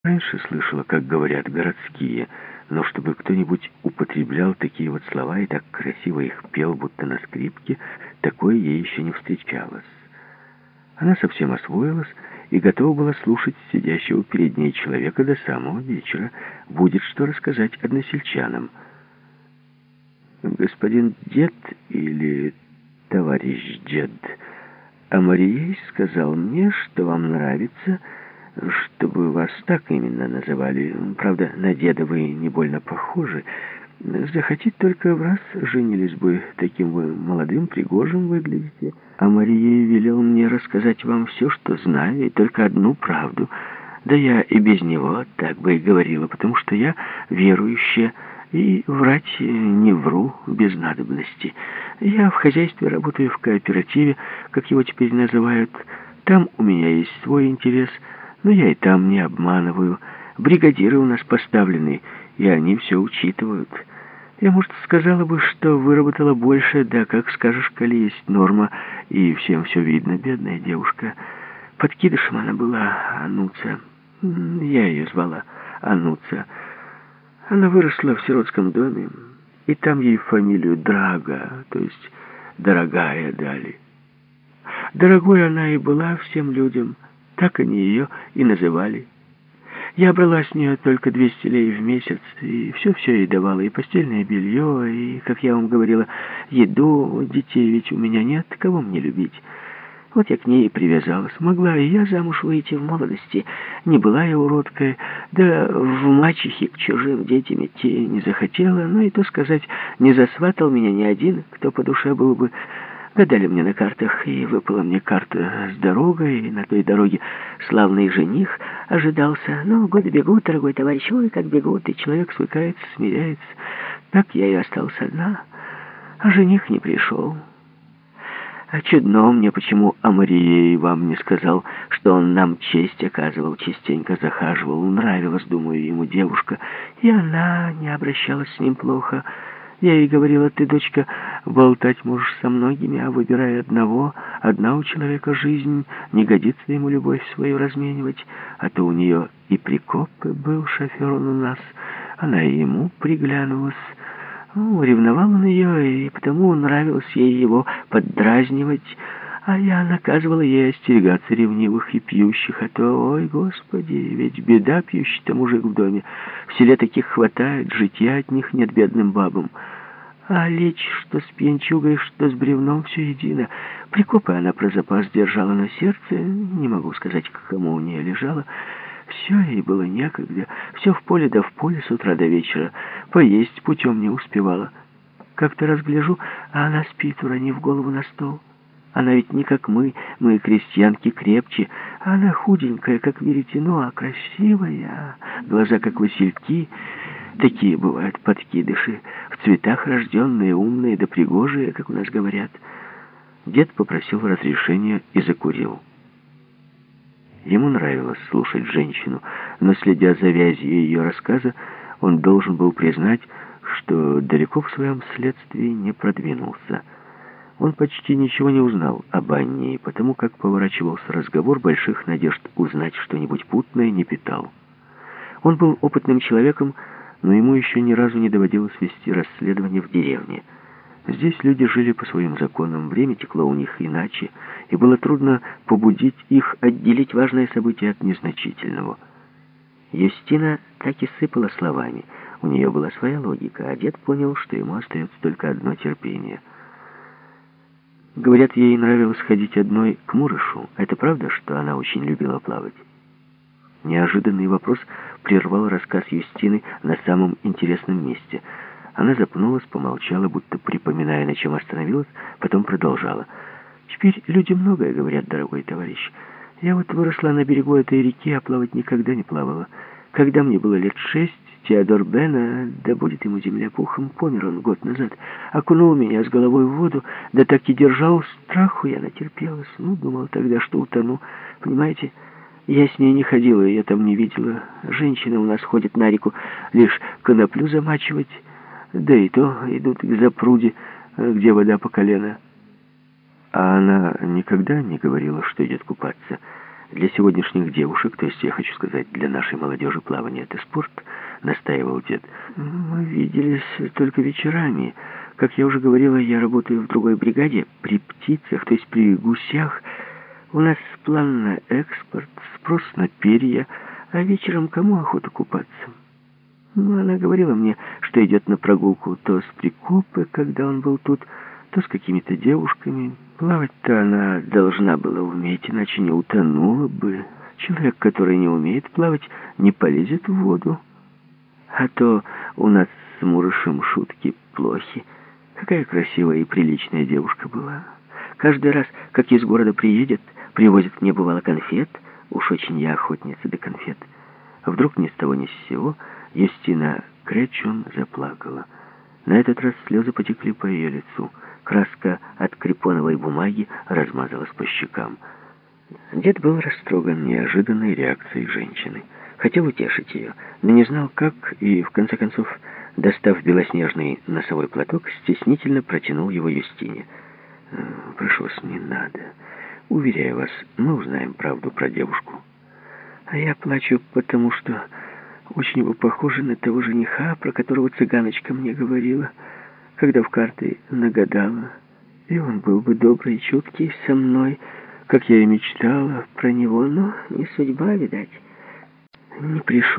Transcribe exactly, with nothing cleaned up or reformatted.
Раньше слышала, как говорят городские, но чтобы кто-нибудь употреблял такие вот слова и так красиво их пел, будто на скрипке, такое ей еще не встречалось. Она совсем освоилась и готова была слушать сидящего перед ней человека до самого вечера. Будет что рассказать односельчанам. «Господин дед или товарищ дед Амарией сказал мне, что вам нравится, чтобы вас так именно называли. Правда, на деда вы не больно похожи. Захотите, только в раз женились бы. Таким вы молодым, пригожим выглядите. А Мария велел мне рассказать вам все, что знаю, и только одну правду. Да я и без него так бы и говорила, потому что я верующая, и врать не вру без надобности. Я в хозяйстве работаю в кооперативе, как его теперь называют. Там у меня есть свой интерес, но я и там не обманываю. Бригадиры у нас поставлены, и они все учитывают. Я, может, сказала бы, что выработала больше, да как скажешь, коли есть норма, и всем все видно, бедная девушка. Подкидышем она была, Ануца. Я ее звала Ануца. Она выросла в сиротском доме, и там ей фамилию Драга, то есть дорогая, дали. Дорогой она и была всем людям, так они ее и называли. Я брала с нее только двести лей в месяц, и все-все ей давала, и постельное белье, и, как я вам говорила, еду. Детей ведь у меня нет, кого мне любить? Вот я к ней и привязалась. Могла и я замуж выйти в молодости. Не была я уродкой, да в мачехе к чужим детям идти не захотела. Но и то сказать, не засватал меня ни один, кто по душе был бы. Гадали мне на картах, и выпала мне карта с дорогой, и на той дороге славный жених ожидался. Но годы бегут, дорогой товарищ, ой, как бегут, и человек свыкается, смиряется. Так я и осталась одна, а жених не пришел. А чудно мне, почему Амарией вам не сказал, что он нам честь оказывал, частенько захаживал. Нравилась, думаю, ему девушка, и она не обращалась с ним плохо. Я ей говорила, ты, дочка, болтать можешь со многими, а выбирай одного. Одна у человека жизнь, не годится ему любовь свою разменивать. А то у нее и Прикоп был шофер он у нас, она и ему приглянулась. Ну, ревновал он ее, и потому нравилось ей его поддразнивать. А я наказывала ей остерегаться ревнивых и пьющих, а то, ой, Господи, ведь беда пьющий-то мужик в доме. В селе таких хватает, житья от них нет бедным бабам. А лечь, что с пьянчугой, что с бревном, все едино. Прикопы она про запас держала на сердце, не могу сказать, к кому у нее лежала. Все ей было некогда, все в поле да в поле с утра до вечера. Поесть путем не успевала. Как-то разгляжу, а она спит, уронив голову на стол. Она ведь не как мы, мы крестьянки крепче. А она худенькая, как веретено, а красивая. Глаза, как васильки. Такие бывают подкидыши. В цветах рожденные, умные да пригожие, как у нас говорят. Дед попросил разрешения и закурил. Ему нравилось слушать женщину, но, следя за вязью ее рассказа, он должен был признать, что далеко в своем следствии не продвинулся. Он почти ничего не узнал об Анне, и потому, как поворачивался разговор, больших надежд узнать что-нибудь путное не питал. Он был опытным человеком, но ему еще ни разу не доводилось вести расследование в деревне. Здесь люди жили по своим законам, время текло у них иначе, и было трудно побудить их отделить важное событие от незначительного. Юстина так и сыпала словами. У нее была своя логика, а дед понял, что ему остается только одно терпение. Говорят, ей нравилось ходить одной к Мурышу. Это правда, что она очень любила плавать? Неожиданный вопрос прервал рассказ Юстины на самом интересном месте. Она запнулась, помолчала, будто припоминая, на чем остановилась, потом продолжала. «Теперь люди многое говорят, дорогой товарищ. Я вот выросла на берегу этой реки, а плавать никогда не плавала. Когда мне было лет шесть, Теодор Бена, да будет ему земля пухом, помер он год назад, окунул меня с головой в воду, да так и держал, страху я натерпелась. Ну, думал тогда, что утону. Понимаете, я с ней не ходила, я там не видела. Женщины у нас ходят на реку лишь коноплю замачивать, да и то идут к запруде, где вода по колено». А она никогда не говорила, что идет купаться? Для сегодняшних девушек, то есть, я хочу сказать, для нашей молодежи плавание — это спорт, настаивал дед. Мы виделись только вечерами. Как я уже говорила, я работаю в другой бригаде, при птицах, то есть при гусях. У нас план на экспорт, спрос на перья, а вечером кому охота купаться? Ну, она говорила мне, что идет на прогулку то с Прикопы, когда он был тут, то с какими-то девушками. Плавать-то она должна была уметь, иначе не утонула бы. Человек, который не умеет плавать, не полезет в воду. А то у нас с Мурышем шутки плохи. Какая красивая и приличная девушка была. Каждый раз, как из города приедет, привозит мне, бывало, конфет. Уж очень я охотница до конфет. А вдруг ни с того ни с сего Юстина Кречун заплакала. На этот раз слезы потекли по ее лицу. Краска от крепоновой бумаги размазалась по щекам. Дед был растроган неожиданной реакцией женщины. Хотел утешить ее, но не знал, как, и, в конце концов, достав белоснежный носовой платок, стеснительно протянул его Юстине. «Прошу вас, не надо. Уверяю вас, мы узнаем правду про девушку. А я плачу, потому что очень вы похожи на того жениха, про которого цыганочка мне говорила, когда в карты нагадала. И он был бы добрый и чуткий со мной, как я и мечтала про него, но не судьба, видать. Не пришел».